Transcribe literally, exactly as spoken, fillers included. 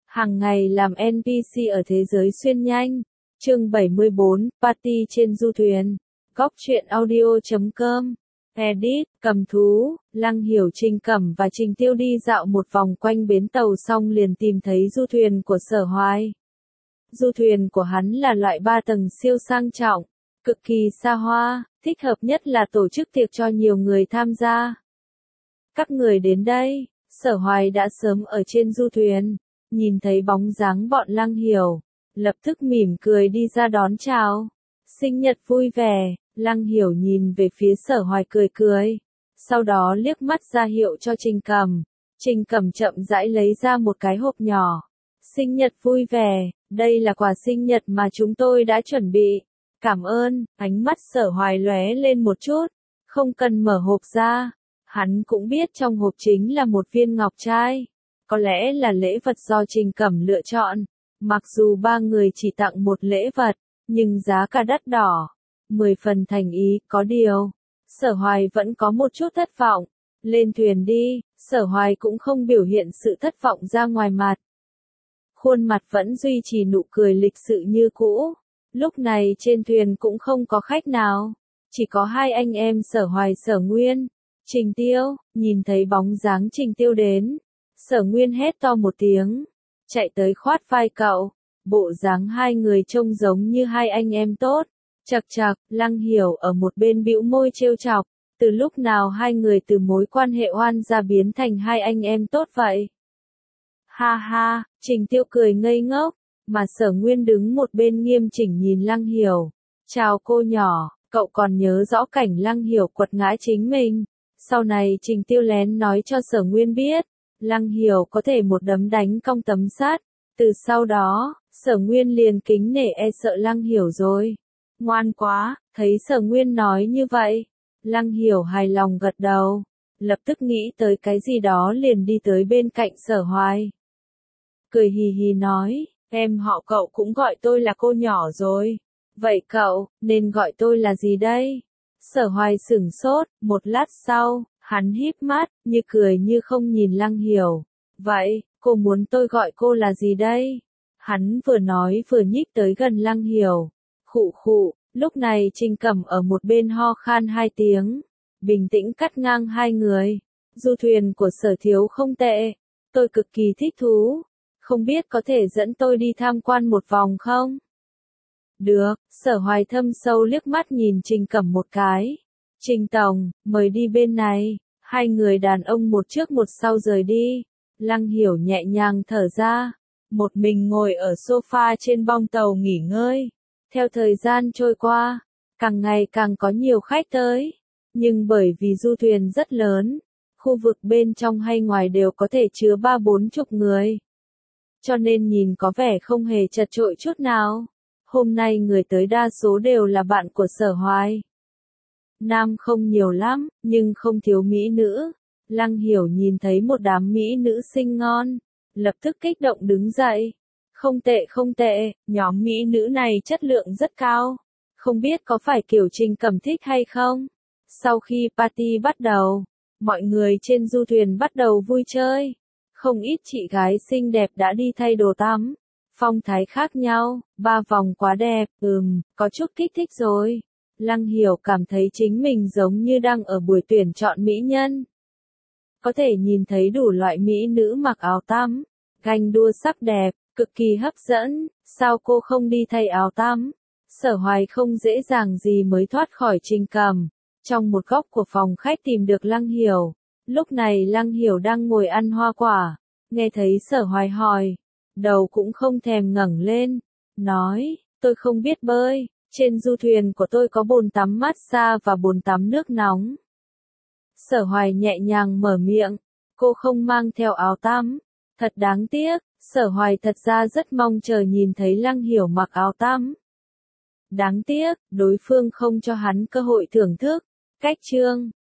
Hàng ngày làm en pê xê ở thế giới xuyên nhanh. Chương bảy mươi bốn, Party trên du thuyền. Góc truyện audio chấm com. Edit, cầm thú, Lăng Hiểu, Trình Cẩm và Trình Tiêu đi dạo một vòng quanh bến tàu xong liền tìm thấy du thuyền của Sở Hoài. Du thuyền của hắn là loại ba tầng siêu sang trọng, cực kỳ xa hoa, thích hợp nhất là tổ chức tiệc cho nhiều người tham gia. Các người đến đây, Sở Hoài đã sớm ở trên du thuyền, nhìn thấy bóng dáng bọn Lăng Hiểu, lập tức mỉm cười đi ra đón chào. Sinh nhật vui vẻ, Lăng Hiểu nhìn về phía Sở Hoài cười cười, sau đó liếc mắt ra hiệu cho Trình Cẩm. Trình Cẩm chậm rãi lấy ra một cái hộp nhỏ. Sinh nhật vui vẻ, đây là quà sinh nhật mà chúng tôi đã chuẩn bị. Cảm ơn, ánh mắt Sở Hoài lóe lên một chút, không cần mở hộp ra. Hắn cũng biết trong hộp chính là một viên ngọc trai. Có lẽ là lễ vật do Trình Cẩm lựa chọn. Mặc dù ba người chỉ tặng một lễ vật, nhưng giá cả đắt đỏ. Mười phần thành ý, có điều. Sở Hoài vẫn có một chút thất vọng. Lên thuyền đi, Sở Hoài cũng không biểu hiện sự thất vọng ra ngoài mặt. Khuôn mặt vẫn duy trì nụ cười lịch sự như cũ. Lúc này trên thuyền cũng không có khách nào. Chỉ có hai anh em Sở Hoài Sở Nguyên. Trình Tiêu, nhìn thấy bóng dáng Trình Tiêu đến. Sở Nguyên hét to một tiếng. Chạy tới khoát vai cậu. Bộ dáng hai người trông giống như hai anh em tốt. Chậc chậc, Lăng Hiểu ở một bên bĩu môi trêu chọc. Từ lúc nào hai người từ mối quan hệ oan gia biến thành hai anh em tốt vậy? Ha ha, Trình Tiêu cười ngây ngốc, mà Sở Nguyên đứng một bên nghiêm chỉnh nhìn Lăng Hiểu. Chào cô nhỏ, cậu còn nhớ rõ cảnh Lăng Hiểu quật ngã chính mình. Sau này Trình Tiêu lén nói cho Sở Nguyên biết, Lăng Hiểu có thể một đấm đánh cong tấm sắt. Từ sau đó, Sở Nguyên liền kính nể e sợ Lăng Hiểu rồi. Ngoan quá, thấy Sở Nguyên nói như vậy. Lăng Hiểu hài lòng gật đầu, lập tức nghĩ tới cái gì đó liền đi tới bên cạnh Sở Hoài. Cười hì hì nói, em họ cậu cũng gọi tôi là cô nhỏ rồi. Vậy cậu, nên gọi tôi là gì đây? Sở Hoài sửng sốt, một lát sau, hắn híp mắt, như cười như không nhìn Lăng Hiểu. Vậy, cô muốn tôi gọi cô là gì đây? Hắn vừa nói vừa nhích tới gần Lăng Hiểu. Khụ khụ, lúc này Trình Cẩm ở một bên ho khan hai tiếng. Bình tĩnh cắt ngang hai người. Du thuyền của Sở thiếu không tệ. Tôi cực kỳ thích thú. Không biết có thể dẫn tôi đi tham quan một vòng không? Được, Sở Hoài thâm sâu liếc mắt nhìn Trình Cẩm một cái. Trình Tổng, mời đi bên này. Hai người đàn ông một trước một sau rời đi. Lăng Hiểu nhẹ nhàng thở ra. Một mình ngồi ở sofa trên bong tàu nghỉ ngơi. Theo thời gian trôi qua, càng ngày càng có nhiều khách tới. Nhưng bởi vì du thuyền rất lớn, khu vực bên trong hay ngoài đều có thể chứa ba bốn chục người. Cho nên nhìn có vẻ không hề chật chội chút nào. Hôm nay người tới đa số đều là bạn của Sở Hoài. Nam không nhiều lắm, nhưng không thiếu mỹ nữ. Lăng Hiểu nhìn thấy một đám mỹ nữ xinh ngon, lập tức kích động đứng dậy. Không tệ không tệ, nhóm mỹ nữ này chất lượng rất cao. Không biết có phải kiểu Trình Cẩm thích hay không? Sau khi party bắt đầu, mọi người trên du thuyền bắt đầu vui chơi. Không ít chị gái xinh đẹp đã đi thay đồ tắm. Phong thái khác nhau, ba vòng quá đẹp, ừm, có chút kích thích rồi. Lăng Hiểu cảm thấy chính mình giống như đang ở buổi tuyển chọn mỹ nhân. Có thể nhìn thấy đủ loại mỹ nữ mặc áo tắm, ganh đua sắc đẹp, cực kỳ hấp dẫn, sao cô không đi thay áo tắm? Sở Hoài không dễ dàng gì mới thoát khỏi Trình Cẩm. Trong một góc của phòng khách tìm được Lăng Hiểu. Lúc này Lăng Hiểu đang ngồi ăn hoa quả, nghe thấy Sở Hoài hỏi, đầu cũng không thèm ngẩng lên, nói, tôi không biết bơi, trên du thuyền của tôi có bồn tắm massage và bồn tắm nước nóng. Sở Hoài nhẹ nhàng mở miệng, cô không mang theo áo tắm, thật đáng tiếc. Sở Hoài thật ra rất mong chờ nhìn thấy Lăng Hiểu mặc áo tắm. Đáng tiếc, đối phương không cho hắn cơ hội thưởng thức. Cách chương